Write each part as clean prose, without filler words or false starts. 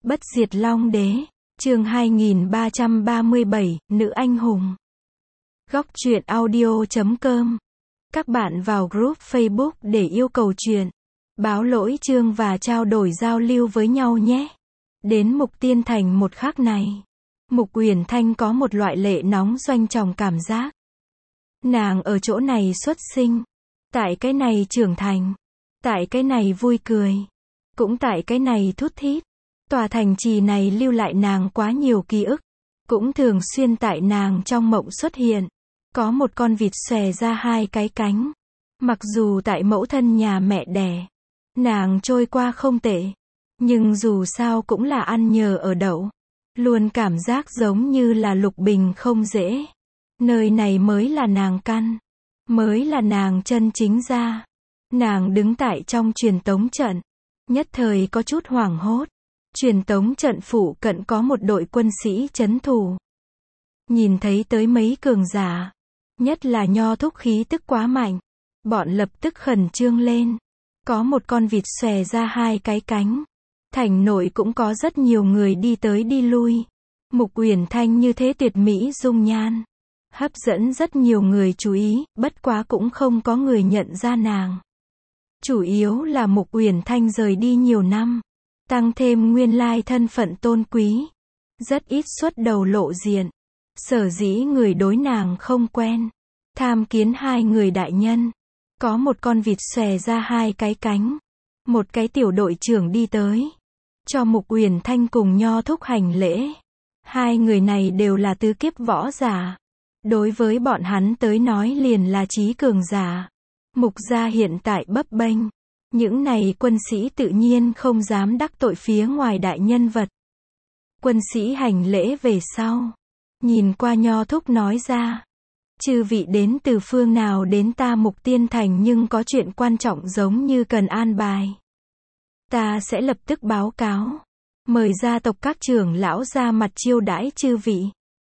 Bất diệt Long Đế, chương 2337, Nữ Anh Hùng. Góc truyện audio.com. Các bạn vào group Facebook để yêu cầu truyện, báo lỗi chương và trao đổi giao lưu với nhau nhé. Đến Mục Tiên Thành một khắc này, Mục Uyển Thanh có một loại lệ nóng doanh trọng cảm giác. Nàng ở chỗ này xuất sinh, tại cái này trưởng thành, tại cái này vui cười, cũng tại cái này thút thít. Tòa thành trì này lưu lại nàng quá nhiều ký ức, cũng thường xuyên tại nàng trong mộng xuất hiện. Có một con vịt xòe ra hai cái cánh. Mặc dù tại mẫu thân nhà mẹ đẻ, nàng trôi qua không tệ, nhưng dù sao cũng là ăn nhờ ở đậu. Luôn cảm giác giống như là lục bình không dễ. Nơi này mới là nàng căn, mới là nàng chân chính ra. Nàng đứng tại trong truyền tống trận, nhất thời có chút hoảng hốt. Truyền tống trận phụ cận có một đội quân sĩ trấn thủ. Nhìn thấy tới mấy cường giả, nhất là Nho Thúc khí tức quá mạnh, bọn lập tức khẩn trương lên. Có một con vịt xòe ra hai cái cánh. Thành nội cũng có rất nhiều người đi tới đi lui. Mục Uyển Thanh như thế tuyệt mỹ dung nhan, hấp dẫn rất nhiều người chú ý, bất quá cũng không có người nhận ra nàng. Chủ yếu là Mục Uyển Thanh rời đi nhiều năm, tăng thêm nguyên lai thân phận tôn quý, rất ít xuất đầu lộ diện. Sở dĩ người đối nàng không quen. Tham kiến hai người đại nhân. Có một con vịt xòe ra hai cái cánh. Một cái tiểu đội trưởng đi tới, cho Mục Uyển Thanh cùng Nho Thúc hành lễ. Hai người này đều là tứ kiếp võ giả. Đối với bọn hắn tới nói liền là trí cường giả. Mục gia hiện tại bấp bênh. Những này quân sĩ tự nhiên không dám đắc tội phía ngoài đại nhân vật. Quân sĩ hành lễ về sau, nhìn qua Nho Thúc nói ra: chư vị đến từ phương nào đến ta Mục Tiên Thành nhưng có chuyện quan trọng giống như cần an bài. Ta sẽ lập tức báo cáo. Mời gia tộc các trưởng lão ra mặt chiêu đãi chư vị.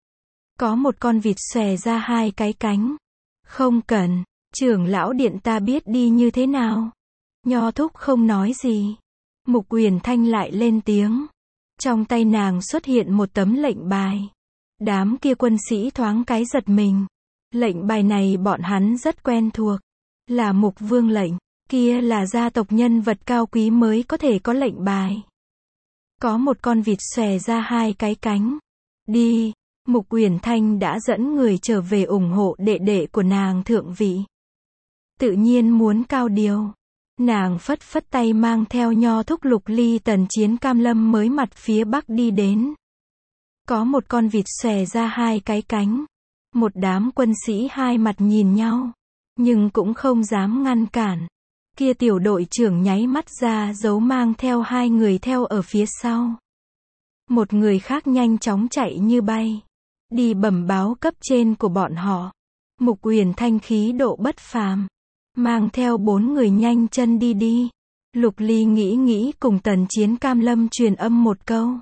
Có một con vịt xòe ra hai cái cánh. Không cần, trưởng lão điện ta biết đi như thế nào. Nho Thúc không nói gì. Mục Uyển Thanh lại lên tiếng. Trong tay nàng xuất hiện một tấm lệnh bài. Đám kia quân sĩ thoáng cái giật mình. Lệnh bài này bọn hắn rất quen thuộc. Là Mục Vương lệnh. Kia là gia tộc nhân vật cao quý mới có thể có lệnh bài. Có một con vịt xòe ra hai cái cánh. Đi. Mục Uyển Thanh đã dẫn người trở về ủng hộ đệ đệ của nàng thượng vị. Tự nhiên muốn cao điều. Nàng phất phất tay mang theo Nho Thúc Lục Ly Tần Chiến Cam Lâm mới mặt phía bắc đi đến. Có một con vịt xòe ra hai cái cánh. Một đám quân sĩ hai mặt nhìn nhau, nhưng cũng không dám ngăn cản. Kia tiểu đội trưởng nháy mắt ra dấu mang theo hai người theo ở phía sau. Một người khác nhanh chóng chạy như bay, đi bẩm báo cấp trên của bọn họ. Mục Uyển Thanh khí độ bất phàm, mang theo 4 người nhanh chân đi. Lục Ly nghĩ cùng Tần Chiến Cam Lâm truyền âm một câu,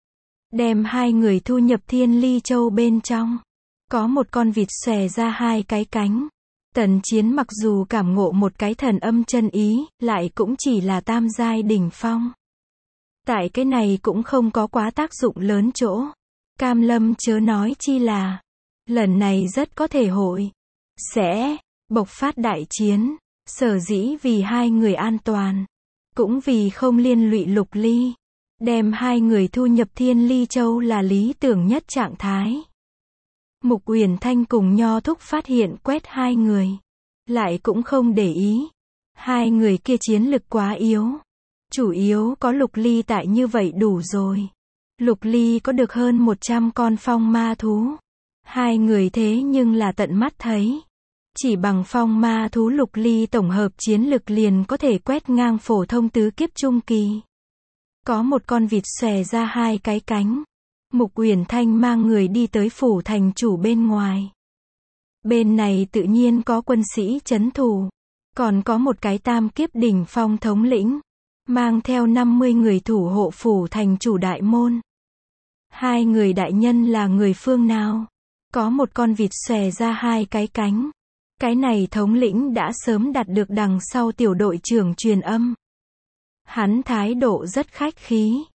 đem hai người thu nhập Thiên Ly Châu bên trong. Có một con vịt xòe ra hai cái cánh. Tần Chiến mặc dù cảm ngộ một cái thần âm chân ý, lại cũng chỉ là tam giai đỉnh phong. Tại cái này cũng không có quá tác dụng lớn chỗ. Cam Lâm chớ nói chi là, lần này rất có thể hội sẽ bộc phát đại chiến. Sở dĩ vì hai người an toàn, cũng vì không liên lụy Lục Ly, đem hai người thu nhập Thiên Ly Châu là lý tưởng nhất trạng thái. Mục Uyển Thanh cùng Nho Thúc phát hiện quét hai người, lại cũng không để ý. Hai người kia chiến lực quá yếu. Chủ yếu có Lục Ly tại như vậy đủ rồi. Lục Ly có được hơn 100 con phong ma thú. Hai người thế nhưng là tận mắt thấy. Chỉ bằng phong ma thú Lục Ly tổng hợp chiến lực liền có thể quét ngang phổ thông tứ kiếp trung kỳ. Có một con vịt xòe ra hai cái cánh. Mục Uyển Thanh mang người đi tới phủ thành chủ bên ngoài. Bên này tự nhiên có quân sĩ trấn thủ. Còn có một cái tam kiếp đỉnh phong thống lĩnh, mang theo 50 người thủ hộ phủ thành chủ đại môn. Hai người đại nhân là người phương nào? Có một con vịt xòe ra hai cái cánh. Cái này thống lĩnh đã sớm đạt được đằng sau tiểu đội trưởng truyền âm. Hắn thái độ rất khách khí.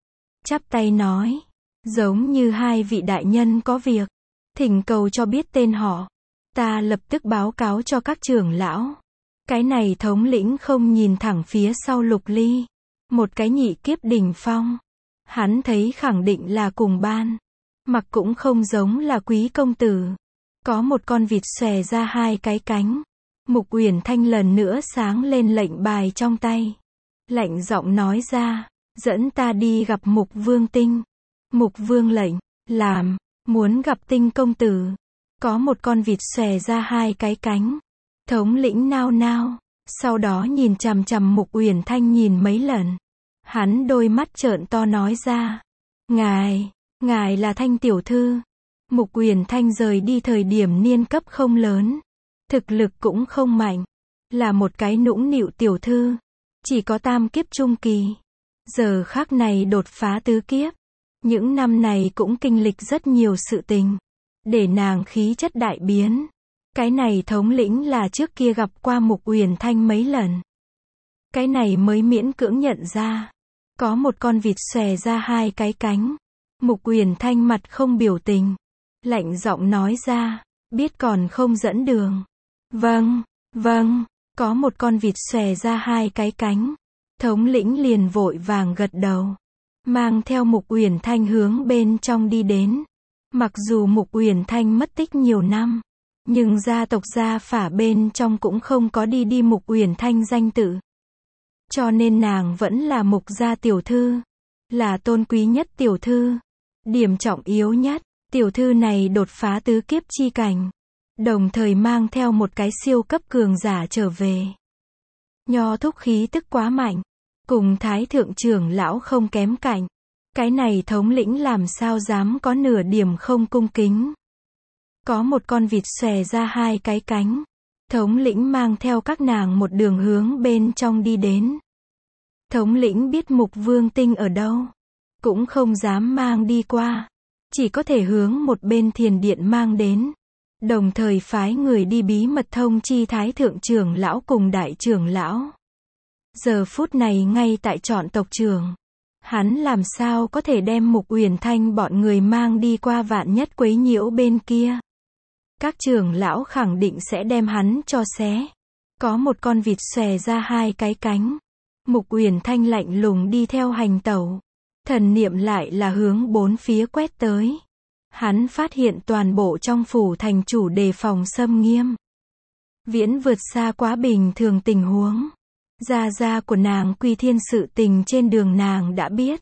chắp tay nói, giống như hai vị đại nhân có việc, thỉnh cầu cho biết tên họ, ta lập tức báo cáo cho các trưởng lão. Cái này thống lĩnh không nhìn thẳng phía sau Lục Ly, một cái nhị kiếp đỉnh phong, hắn thấy khẳng định là cùng ban, mặc cũng không giống là quý công tử. Có một con vịt xòe ra hai cái cánh. Mục Uyển Thanh lần nữa sáng lên lệnh bài trong tay, lạnh giọng nói ra, dẫn ta đi gặp Mục Vương Tinh. Mục Vương lệnh, làm, muốn gặp Tinh công tử. Có một con vịt xòe ra hai cái cánh. Thống lĩnh nao nao, sau đó nhìn chằm chằm Mục Uyển Thanh nhìn mấy lần. Hắn đôi mắt trợn to nói ra, ngài là Thanh tiểu thư. Mục Uyển Thanh rời đi thời điểm niên cấp không lớn, thực lực cũng không mạnh, là một cái nũng nịu tiểu thư, chỉ có tam kiếp trung kỳ. Giờ khắc này đột phá tứ kiếp, những năm này cũng kinh lịch rất nhiều sự tình, để nàng khí chất đại biến. Cái này thống lĩnh là trước kia gặp qua Mục Uyển Thanh mấy lần, cái này mới miễn cưỡng nhận ra. Có một con vịt xòe ra hai cái cánh. Mục Uyển Thanh mặt không biểu tình, lạnh giọng nói ra, biết còn không dẫn đường. Vâng. Có một con vịt xòe ra hai cái cánh. Thống lĩnh liền vội vàng gật đầu, mang theo Mục Uyển Thanh hướng bên trong đi đến. Mặc dù Mục Uyển Thanh mất tích nhiều năm, nhưng gia tộc gia phả bên trong cũng không có đi Mục Uyển Thanh danh tự. Cho nên nàng vẫn là Mục gia tiểu thư, là tôn quý nhất tiểu thư, điểm trọng yếu nhất. Tiểu thư này đột phá tứ kiếp chi cảnh, đồng thời mang theo một cái siêu cấp cường giả trở về. Nho thúc khí tức quá mạnh, cùng thái thượng trưởng lão không kém cạnh. Cái này thống lĩnh làm sao dám có nửa điểm không cung kính. Có một con vịt xòe ra hai cái cánh. Thống lĩnh mang theo các nàng một đường hướng bên trong đi đến. Thống lĩnh biết Mục Vương Tinh ở đâu, cũng không dám mang đi qua, chỉ có thể hướng một bên thiền điện mang đến, đồng thời phái người đi bí mật thông chi thái thượng trưởng lão cùng đại trưởng lão. Giờ phút này ngay tại chọn tộc trưởng, hắn làm sao có thể đem Mục Uyển Thanh bọn người mang đi qua vạn nhất quấy nhiễu bên kia. Các trưởng lão khẳng định sẽ đem hắn cho xé. Có một con vịt xòe ra hai cái cánh. Mục Uyển Thanh lạnh lùng đi theo hành tẩu, thần niệm lại là hướng bốn phía quét tới. Hắn phát hiện toàn bộ trong phủ thành chủ đề phòng xâm nghiêm, viễn vượt xa quá bình thường tình huống. Gia của nàng Quy Thiên sự tình trên đường nàng đã biết,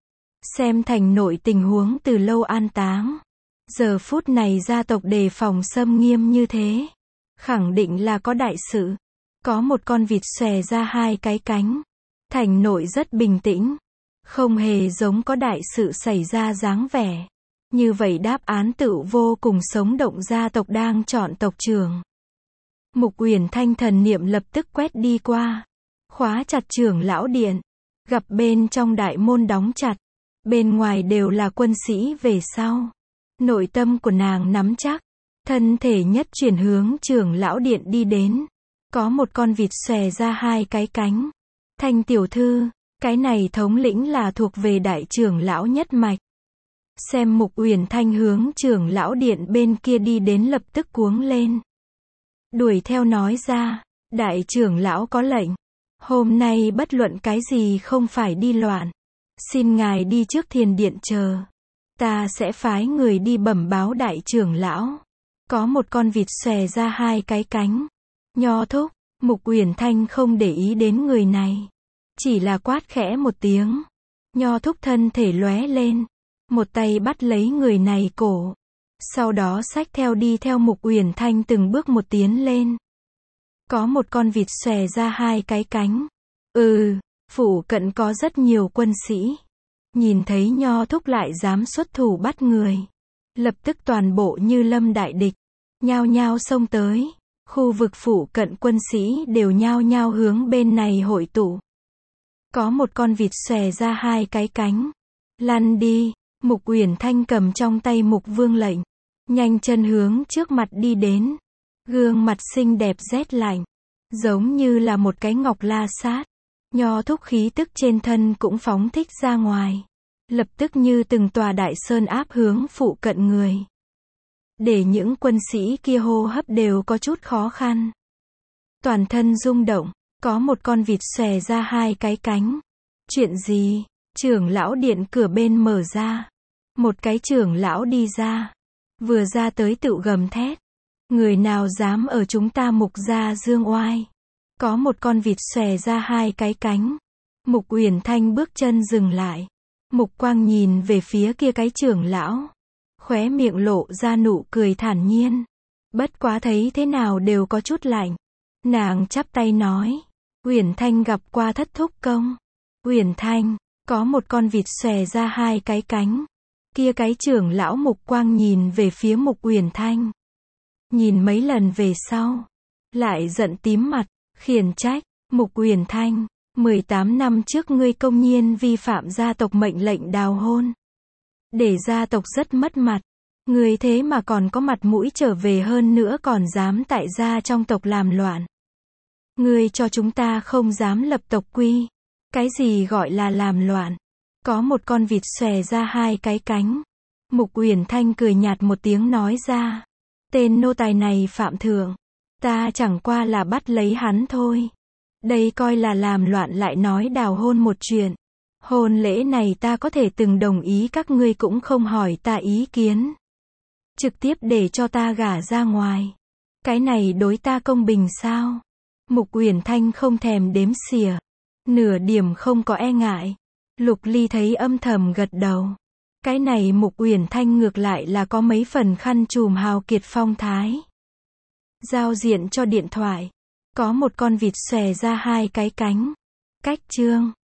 xem thành nội tình huống từ lâu an táng. Giờ phút này gia tộc đề phòng xâm nghiêm như thế, khẳng định là có đại sự. Có một con vịt xòe ra hai cái cánh. Thành nội rất bình tĩnh, không hề giống có đại sự xảy ra dáng vẻ. Như vậy đáp án tựu vô cùng sống động, gia tộc đang chọn tộc trưởng. Mục Uyển Thanh thần niệm lập tức quét đi qua, khóa chặt trưởng lão điện, gặp bên trong đại môn đóng chặt, bên ngoài đều là quân sĩ về sau. Nội tâm của nàng nắm chắc, thân thể nhất chuyển hướng trưởng lão điện đi đến. Có một con vịt xòe ra hai cái cánh. Thanh tiểu thư, cái này thống lĩnh là thuộc về đại trưởng lão nhất mạch. Xem Mục Uyển Thanh hướng trưởng lão điện bên kia đi đến lập tức cuống lên, đuổi theo nói ra, đại trưởng lão có lệnh, hôm nay bất luận cái gì không phải đi loạn, xin ngài đi trước thiền điện chờ, ta sẽ phái người đi bẩm báo đại trưởng lão. Có một con vịt xòe ra hai cái cánh. Nho thúc. Mục Uyển Thanh không để ý đến người này, chỉ là quát khẽ một tiếng. Nho thúc thân thể lóe lên, một tay bắt lấy người này cổ, sau đó xách theo đi theo Mục Uyển Thanh từng bước một tiến lên. Có một con vịt xòe ra hai cái cánh. Phủ cận có rất nhiều quân sĩ, nhìn thấy Nho thúc lại dám xuất thủ bắt người, lập tức toàn bộ như lâm đại địch, nhao nhao xông tới. Khu vực phủ cận quân sĩ đều nhao nhao hướng bên này hội tụ. Có một con vịt xòe ra hai cái cánh. Lăn đi. Mục Uyển Thanh cầm trong tay Mục Vương lệnh, nhanh chân hướng trước mặt đi đến. Gương mặt xinh đẹp rét lạnh, giống như là một cái ngọc la sát. Nho thúc khí tức trên thân cũng phóng thích ra ngoài. lập tức như từng tòa đại sơn áp hướng phụ cận người. Để những quân sĩ kia hô hấp đều có chút khó khăn. Toàn thân rung động, có một con vịt xòe ra hai cái cánh. Chuyện gì? Trưởng lão điện cửa bên mở ra. Một cái trưởng lão đi ra. Vừa ra tới tự gầm thét. Người nào dám ở chúng ta Mục gia dương oai? Có một con vịt xòe ra hai cái cánh. Mục Uyển Thanh bước chân dừng lại. Mục Quang nhìn về phía kia cái trưởng lão. Khóe miệng lộ ra nụ cười thản nhiên. Bất quá thấy thế nào đều có chút lạnh. Nàng chắp tay nói. Uyển Thanh gặp qua thất thúc công. Uyển Thanh, có một con vịt xòe ra hai cái cánh. Kia cái trưởng lão Mục Quang nhìn về phía Mục Uyển Thanh. Nhìn mấy lần về sau. Lại giận tím mặt, khiển trách. Mục Uyển Thanh, 18 năm trước ngươi công nhiên vi phạm gia tộc mệnh lệnh đào hôn. Để gia tộc rất mất mặt. Ngươi thế mà còn có mặt mũi trở về hơn nữa còn dám tại gia trong tộc làm loạn. Ngươi cho chúng ta không dám lập tộc quy. Cái gì gọi là làm loạn? Có một con vịt xòe ra hai cái cánh. Mục Uyển Thanh cười nhạt một tiếng nói ra. Tên nô tài này phạm thượng. Ta chẳng qua là bắt lấy hắn thôi. Đây coi là làm loạn lại nói đào hôn một chuyện. Hôn lễ này ta có thể từng đồng ý các ngươi cũng không hỏi ta ý kiến. Trực tiếp để cho ta gả ra ngoài. Cái này đối ta công bình sao? Mục Uyển Thanh không thèm đếm xỉa. Nửa điểm không có e ngại. Lục Ly thấy âm thầm gật đầu. Cái này Mục Uyển Thanh ngược lại là có mấy phần khăn trùm hào kiệt phong thái. Giao diện cho điện thoại. Có một con vịt xòe ra hai cái cánh. Cách chương